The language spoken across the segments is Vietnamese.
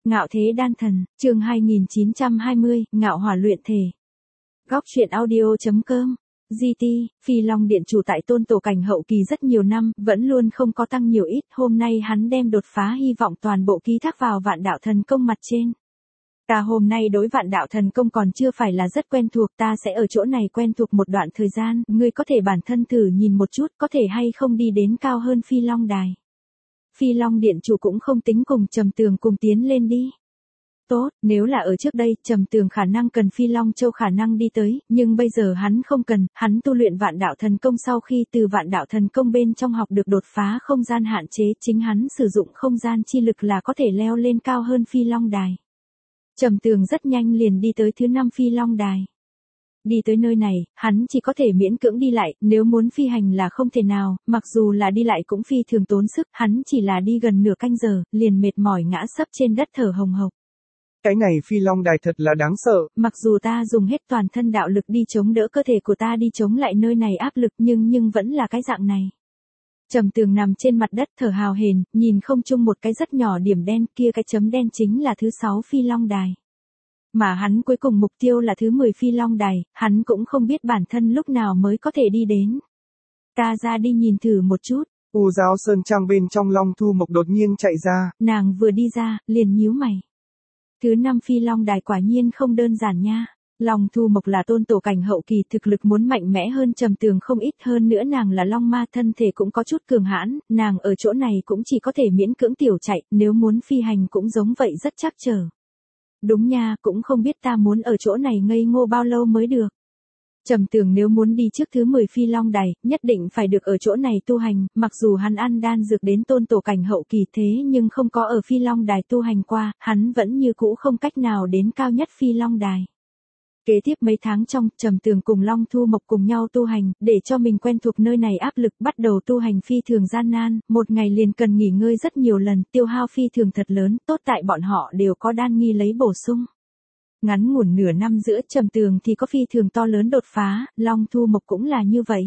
Ngạo thế đan thần, chương 2920, ngạo hỏa luyện thể. Góc truyện audio.com. GT, Phi Long Điện chủ tại Tôn Tổ cảnh hậu kỳ rất nhiều năm, vẫn luôn không có tăng nhiều ít, hôm nay hắn đem đột phá hy vọng toàn bộ ký thác vào Vạn Đạo Thần Công mặt trên. Ta hôm nay đối Vạn Đạo Thần Công còn chưa phải là rất quen thuộc, ta sẽ ở chỗ này quen thuộc một đoạn thời gian, ngươi có thể bản thân thử nhìn một chút, có thể hay không đi đến cao hơn Phi Long Đài. Phi Long Điện chủ cũng không tính cùng Trầm Tường cùng tiến lên đi. Tốt, nếu là ở trước đây, Trầm Tường khả năng cần Phi Long Châu khả năng đi tới, nhưng bây giờ hắn không cần, hắn tu luyện Vạn Đạo Thần Công sau khi từ Vạn Đạo Thần Công bên trong học được đột phá không gian hạn chế, chính hắn sử dụng không gian chi lực là có thể leo lên cao hơn Phi Long Đài. Trầm Tường rất nhanh liền đi tới thứ 5 Phi Long Đài. Đi tới nơi này, hắn chỉ có thể miễn cưỡng đi lại, nếu muốn phi hành là không thể nào, mặc dù là đi lại cũng phi thường tốn sức, hắn chỉ là đi gần nửa canh giờ, liền mệt mỏi ngã sấp trên đất thở hồng hộc. Cái này Phi Long Đài thật là đáng sợ. Mặc dù ta dùng hết toàn thân đạo lực đi chống đỡ cơ thể của ta đi chống lại nơi này áp lực nhưng vẫn là cái dạng này. Trầm Tường nằm trên mặt đất thở hào hển, nhìn không chung một cái rất nhỏ điểm đen, kia cái chấm đen chính là thứ 6 Phi Long Đài. Mà hắn cuối cùng mục tiêu là thứ 10 Phi Long Đài, hắn cũng không biết bản thân lúc nào mới có thể đi đến. Ta ra đi nhìn thử một chút. U Giáo Sơn Trang bên trong Long Thu Mộc đột nhiên chạy ra. Nàng vừa đi ra, liền nhíu mày. Thứ 5 Phi Long Đài quả nhiên không đơn giản nha. Long Thu Mộc là Tôn Tổ cảnh hậu kỳ, thực lực muốn mạnh mẽ hơn Trầm Tường không ít, hơn nữa nàng là Long Ma, thân thể cũng có chút cường hãn, nàng ở chỗ này cũng chỉ có thể miễn cưỡng tiểu chạy, nếu muốn phi hành cũng giống vậy rất chắc trở. Đúng nha, cũng không biết ta muốn ở chỗ này ngây ngô bao lâu mới được. Trầm Tường nếu muốn đi trước thứ 10 Phi Long Đài, nhất định phải được ở chỗ này tu hành, mặc dù hắn ăn đan dược đến Tôn Tổ cảnh hậu kỳ thế nhưng không có ở Phi Long Đài tu hành qua, hắn vẫn như cũ không cách nào đến cao nhất Phi Long Đài. Kế tiếp mấy tháng trong, Trầm Tường cùng Long Thu Mộc cùng nhau tu hành, để cho mình quen thuộc nơi này áp lực, bắt đầu tu hành phi thường gian nan, một ngày liền cần nghỉ ngơi rất nhiều lần, tiêu hao phi thường thật lớn, tốt tại bọn họ đều có đan nghi lấy bổ sung. Ngắn ngủn nửa năm giữa, Trầm Tường thì có phi thường to lớn đột phá, Long Thu Mộc cũng là như vậy.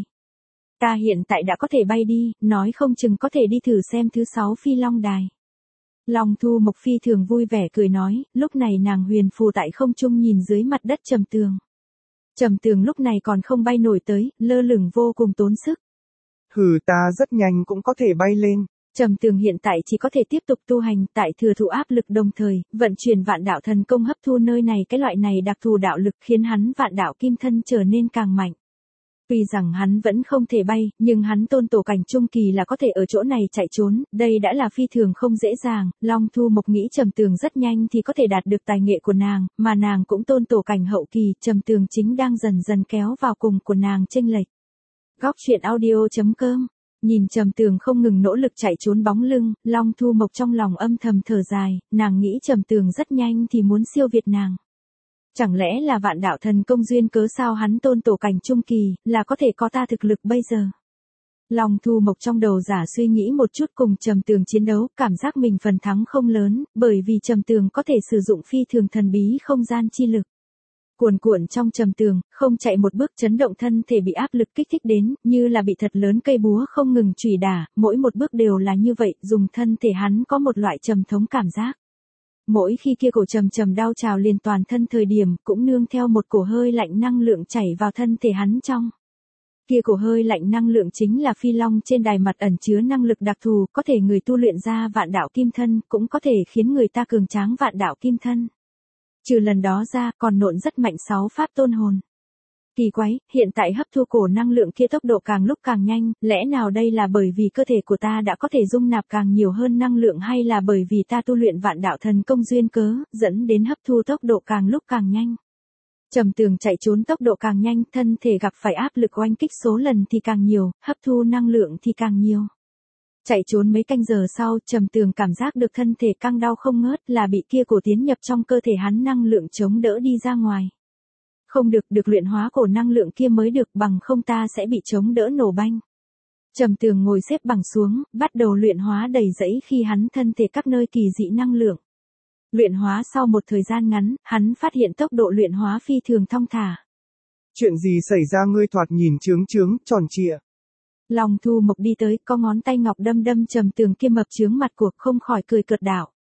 Ta hiện tại đã có thể bay đi, nói không chừng có thể đi thử xem thứ 6 Phi Long Đài. Long Thu Mộc phi thường vui vẻ cười nói, lúc này nàng huyền phù tại không trung nhìn dưới mặt đất Trầm Tường. Trầm Tường lúc này còn không bay nổi tới, lơ lửng vô cùng tốn sức. Hừ, ta rất nhanh cũng có thể bay lên. Trầm Tường hiện tại chỉ có thể tiếp tục tu hành, tại thừa thụ áp lực đồng thời, vận chuyển Vạn Đạo Thần Công hấp thu nơi này cái loại này đặc thù đạo lực khiến hắn Vạn Đạo Kim Thân trở nên càng mạnh. Tuy rằng hắn vẫn không thể bay, nhưng hắn Tôn Tổ cảnh trung kỳ là có thể ở chỗ này chạy trốn, đây đã là phi thường không dễ dàng, Long Thu Mộc nghĩ Trầm Tường rất nhanh thì có thể đạt được tài nghệ của nàng, mà nàng cũng Tôn Tổ cảnh hậu kỳ, Trầm Tường chính đang dần dần kéo vào cùng của nàng chênh lệch. Góc truyện audio.com. Nhìn Trầm Tường không ngừng nỗ lực chạy trốn bóng lưng, Long Thu Mộc trong lòng âm thầm thở dài, nàng nghĩ Trầm Tường rất nhanh thì muốn siêu việt nàng. Chẳng lẽ là Vạn Đạo Thần Công duyên cớ sao hắn Tôn Tổ cảnh trung kỳ, là có thể có ta thực lực bây giờ. Long Thu Mộc trong đầu giả suy nghĩ một chút cùng Trầm Tường chiến đấu, cảm giác mình phần thắng không lớn, bởi vì Trầm Tường có thể sử dụng phi thường thần bí không gian chi lực. Cuồn cuộn trong Trầm Tường, không chạy một bước chấn động thân thể bị áp lực kích thích đến, như là bị thật lớn cây búa không ngừng chủy đả, mỗi một bước đều là như vậy, dùng thân thể hắn có một loại trầm thống cảm giác. Mỗi khi kia cổ trầm đau trào liền toàn thân thời điểm, cũng nương theo một cổ hơi lạnh năng lượng chảy vào thân thể hắn trong. Kia cổ hơi lạnh năng lượng chính là Phi Long trên đài mặt ẩn chứa năng lực đặc thù, có thể người tu luyện ra Vạn Đạo Kim Thân, cũng có thể khiến người ta cường tráng Vạn Đạo Kim Thân. Trừ lần đó ra, còn nộn rất mạnh 6 pháp tôn hồn. Kỳ quái, hiện tại hấp thu cổ năng lượng kia tốc độ càng lúc càng nhanh, lẽ nào đây là bởi vì cơ thể của ta đã có thể dung nạp càng nhiều hơn năng lượng hay là bởi vì ta tu luyện Vạn Đạo Thần Công duyên cớ, dẫn đến hấp thu tốc độ càng lúc càng nhanh. Trầm Tường chạy trốn tốc độ càng nhanh, thân thể gặp phải áp lực oanh kích số lần thì càng nhiều, hấp thu năng lượng thì càng nhiều. Chạy trốn mấy canh giờ sau, Trầm Tường cảm giác được thân thể căng đau không ngớt, là bị kia cổ tiến nhập trong cơ thể hắn năng lượng chống đỡ đi ra ngoài. Không được luyện hóa cổ năng lượng kia mới được, bằng không ta sẽ bị chống đỡ nổ banh. Trầm Tường ngồi xếp bằng xuống, bắt đầu luyện hóa đầy dẫy khi hắn thân thể các nơi kỳ dị năng lượng. Luyện hóa sau một thời gian ngắn, hắn phát hiện tốc độ luyện hóa phi thường thong thả. Chuyện gì xảy ra ngươi thoạt nhìn trướng tròn trịa. Long Thu Mộc đi tới, có ngón tay ngọc đâm Trầm Tường kia mập chướng mặt cuộc, không khỏi cười cợt đạo.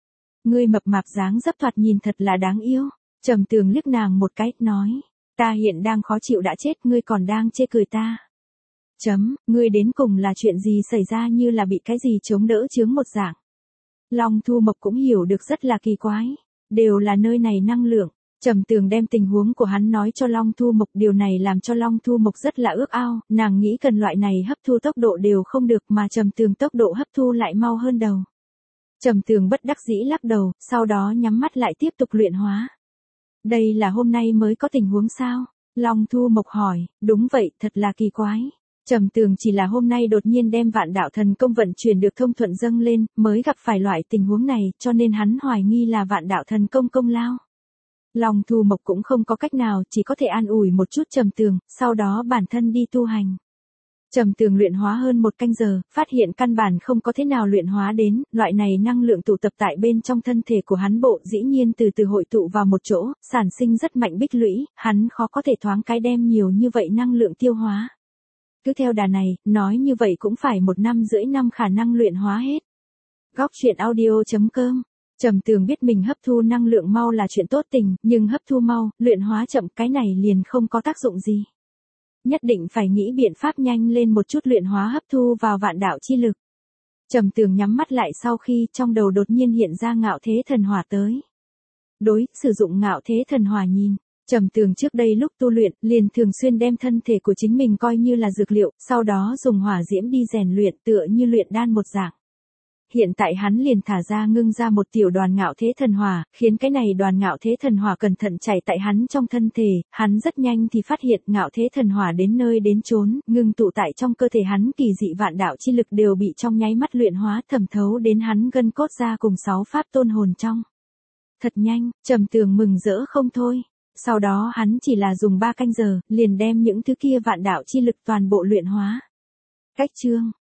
Ngươi mập mạp dáng dấp thoạt nhìn thật là đáng yêu. Trầm Tường liếc nàng một cái, nói. Ta hiện đang khó chịu đã chết, ngươi còn đang chê cười ta. Ngươi đến cùng là chuyện gì xảy ra, như là bị cái gì chống đỡ chướng một dạng. Long Thu Mộc cũng hiểu được rất là kỳ quái. Đều là nơi này năng lượng. Trầm Tường đem tình huống của hắn nói cho Long Thu Mộc, điều này làm cho Long Thu Mộc rất là ước ao, nàng nghĩ cần loại này hấp thu tốc độ đều không được mà Trầm Tường tốc độ hấp thu lại mau hơn đầu. Trầm Tường bất đắc dĩ lắc đầu, sau đó nhắm mắt lại tiếp tục luyện hóa. Đây là hôm nay mới có tình huống sao? Long Thu Mộc hỏi, đúng vậy, thật là kỳ quái. Trầm Tường chỉ là hôm nay đột nhiên đem Vạn Đạo Thần Công vận chuyển được thông thuận dâng lên, mới gặp phải loại tình huống này, cho nên hắn hoài nghi là Vạn Đạo Thần Công công lao. Long Thu Mộc cũng không có cách nào, chỉ có thể an ủi một chút Trầm Tường, sau đó bản thân đi tu hành. Trầm Tường luyện hóa hơn 1 canh giờ, phát hiện căn bản không có thế nào luyện hóa đến, loại này năng lượng tụ tập tại bên trong thân thể của hắn bộ dĩ nhiên từ từ hội tụ vào một chỗ, sản sinh rất mạnh bích lũy, hắn khó có thể thoáng cái đem nhiều như vậy năng lượng tiêu hóa. Cứ theo đà này, nói như vậy cũng phải 1,5 năm khả năng luyện hóa hết. Góc truyện audio.com. Trầm Tường biết mình hấp thu năng lượng mau là chuyện tốt tình, nhưng hấp thu mau, luyện hóa chậm cái này liền không có tác dụng gì. Nhất định phải nghĩ biện pháp nhanh lên một chút luyện hóa hấp thu vào vạn đạo chi lực. Trầm Tường nhắm mắt lại sau khi trong đầu đột nhiên hiện ra Ngạo Thế Thần Hỏa tới. Sử dụng Ngạo Thế Thần Hỏa nhìn. Trầm Tường trước đây lúc tu luyện, liền thường xuyên đem thân thể của chính mình coi như là dược liệu, sau đó dùng hỏa diễm đi rèn luyện tựa như luyện đan một dạng. Hiện tại hắn liền thả ra ngưng ra một tiểu đoàn Ngạo Thế Thần Hỏa, khiến cái này đoàn Ngạo Thế Thần Hỏa cẩn thận chảy tại hắn trong thân thể, hắn rất nhanh thì phát hiện Ngạo Thế Thần Hỏa đến nơi đến chốn, ngưng tụ tại trong cơ thể hắn kỳ dị vạn đạo chi lực đều bị trong nháy mắt luyện hóa thẩm thấu đến hắn gân cốt ra cùng 6 pháp tôn hồn trong. Thật nhanh, Trầm Tường mừng rỡ không thôi. Sau đó hắn chỉ là dùng 3 canh giờ, liền đem những thứ kia vạn đạo chi lực toàn bộ luyện hóa. Cách chương